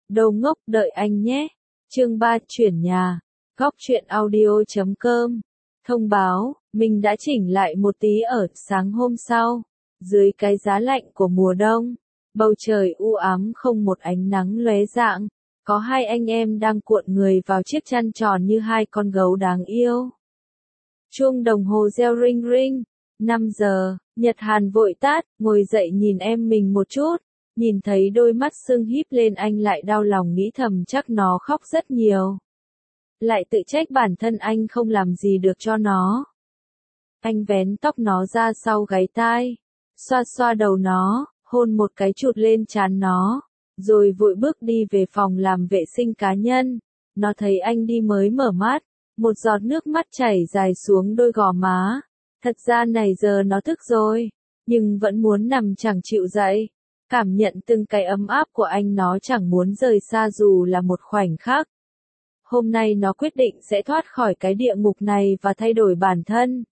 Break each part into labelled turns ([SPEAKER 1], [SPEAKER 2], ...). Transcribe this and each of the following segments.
[SPEAKER 1] Đồ ngốc đợi anh nhé. Chương 3 chuyển nhà. Góc truyện audio.com. Thông báo, mình đã chỉnh lại một tí ở sáng hôm sau. Dưới cái giá lạnh của mùa đông, bầu trời u ám không một ánh nắng lóe rạng. Có hai anh em đang cuộn người vào chiếc chăn tròn như hai con gấu đáng yêu. Chuông đồng hồ reo ring ring. 5 giờ, Nhật Hàn vội tát, ngồi dậy nhìn em mình một chút. Nhìn thấy đôi mắt sưng híp lên anh lại đau lòng nghĩ thầm chắc nó khóc rất nhiều. Lại tự trách bản thân anh không làm gì được cho nó. Anh vén tóc nó ra sau gáy tai, xoa xoa đầu nó, hôn một cái chụt lên trán nó, rồi vội bước đi về phòng làm vệ sinh cá nhân. Nó thấy anh đi mới mở mắt, một giọt nước mắt chảy dài xuống đôi gò má. Thật ra này giờ nó thức rồi, nhưng vẫn muốn nằm chẳng chịu dậy. Cảm nhận từng cái ấm áp của anh nó chẳng muốn rời xa dù là một khoảnh khắc. Hôm nay nó quyết định sẽ thoát khỏi cái địa ngục này và thay đổi bản thân.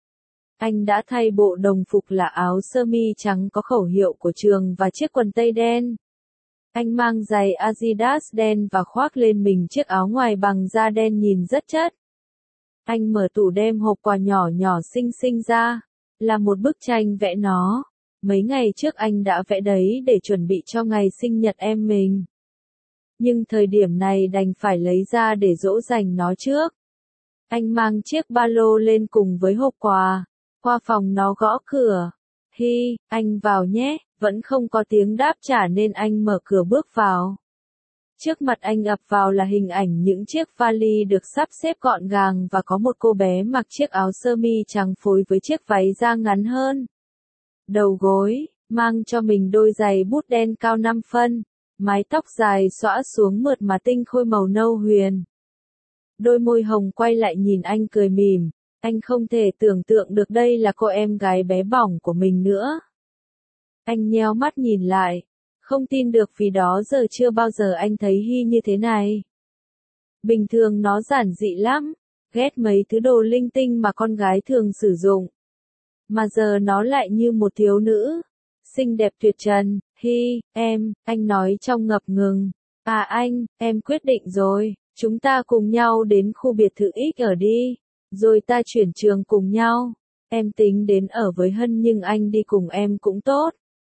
[SPEAKER 1] Anh đã thay bộ đồng phục là áo sơ mi trắng có khẩu hiệu của trường và chiếc quần tây đen. Anh mang giày Adidas đen và khoác lên mình chiếc áo ngoài bằng da đen nhìn rất chất. Anh mở tủ đem hộp quà nhỏ nhỏ xinh xinh ra, là một bức tranh vẽ nó. Mấy ngày trước anh đã vẽ đấy để chuẩn bị cho ngày sinh nhật em mình. Nhưng thời điểm này đành phải lấy ra để dỗ dành nó trước. Anh mang chiếc ba lô lên cùng với hộp quà. Qua phòng nó gõ cửa. Hi, anh vào nhé, vẫn không có tiếng đáp trả nên anh mở cửa bước vào. Trước mặt anh ập vào là hình ảnh những chiếc vali được sắp xếp gọn gàng và có một cô bé mặc chiếc áo sơ mi trắng phối với chiếc váy da ngắn hơn. Đầu gối, mang cho mình đôi giày bút đen cao 5 phân, mái tóc dài xõa xuống mượt mà tinh khôi màu nâu huyền. Đôi môi hồng quay lại nhìn anh cười mỉm, anh không thể tưởng tượng được đây là cô em gái bé bỏng của mình nữa. Anh nheo mắt nhìn lại, không tin được vì đó giờ chưa bao giờ anh thấy Hi như thế này. Bình thường nó giản dị lắm, ghét mấy thứ đồ linh tinh mà con gái thường sử dụng. Mà giờ nó lại như một thiếu nữ, xinh đẹp tuyệt trần. Hi, anh nói trong ngập ngừng. À anh, em quyết định rồi, chúng ta cùng nhau đến khu biệt thự X ở đi, rồi ta chuyển trường cùng nhau. Em tính đến ở với Hân nhưng anh đi cùng em cũng tốt.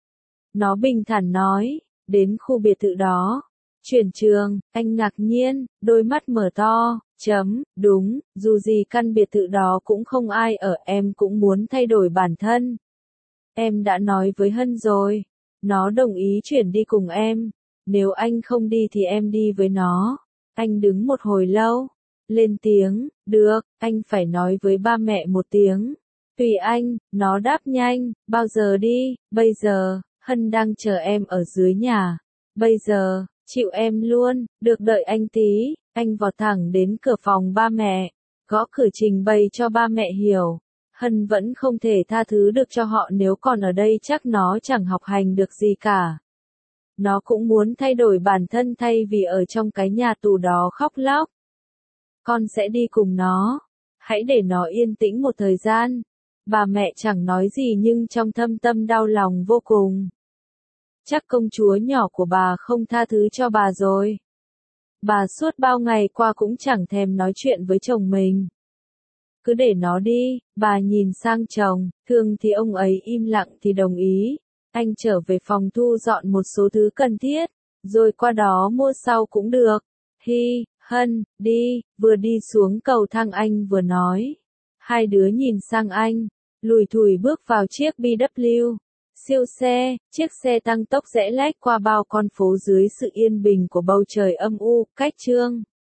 [SPEAKER 1] Nó bình thản nói, đến khu biệt thự đó. Chuyển trường, anh ngạc nhiên, đôi mắt mở to, đúng, dù gì căn biệt thự đó cũng không ai ở em cũng muốn thay đổi bản thân. Em đã nói với Hân rồi, nó đồng ý chuyển đi cùng em, nếu anh không đi thì em đi với nó. Anh đứng một hồi lâu, lên tiếng, được, anh phải nói với ba mẹ một tiếng. Tùy anh, nó đáp nhanh, bao giờ đi, bây giờ, Hân đang chờ em ở dưới nhà. Bây giờ, chịu em luôn, được đợi anh tí. Anh vọt thẳng đến cửa phòng ba mẹ, gõ cửa trình bày cho ba mẹ hiểu. Hân vẫn không thể tha thứ được cho họ nếu còn ở đây chắc nó chẳng học hành được gì cả. Nó cũng muốn thay đổi bản thân thay vì ở trong cái nhà tù đó khóc lóc. Con sẽ đi cùng nó, hãy để nó yên tĩnh một thời gian. Bà mẹ chẳng nói gì nhưng trong thâm tâm đau lòng vô cùng. Chắc công chúa nhỏ của bà không tha thứ cho bà rồi. Bà suốt bao ngày qua cũng chẳng thèm nói chuyện với chồng mình. Cứ để nó đi, bà nhìn sang chồng, thường thì ông ấy im lặng thì đồng ý. Anh trở về phòng thu dọn một số thứ cần thiết, rồi qua đó mua sau cũng được. Hi, Hân, đi, vừa đi xuống cầu thang anh vừa nói. Hai đứa nhìn sang anh, lủi thủi bước vào chiếc BMW. Siêu xe, chiếc xe tăng tốc rẽ lách qua bao con phố dưới sự yên bình của bầu trời âm u, cách Trương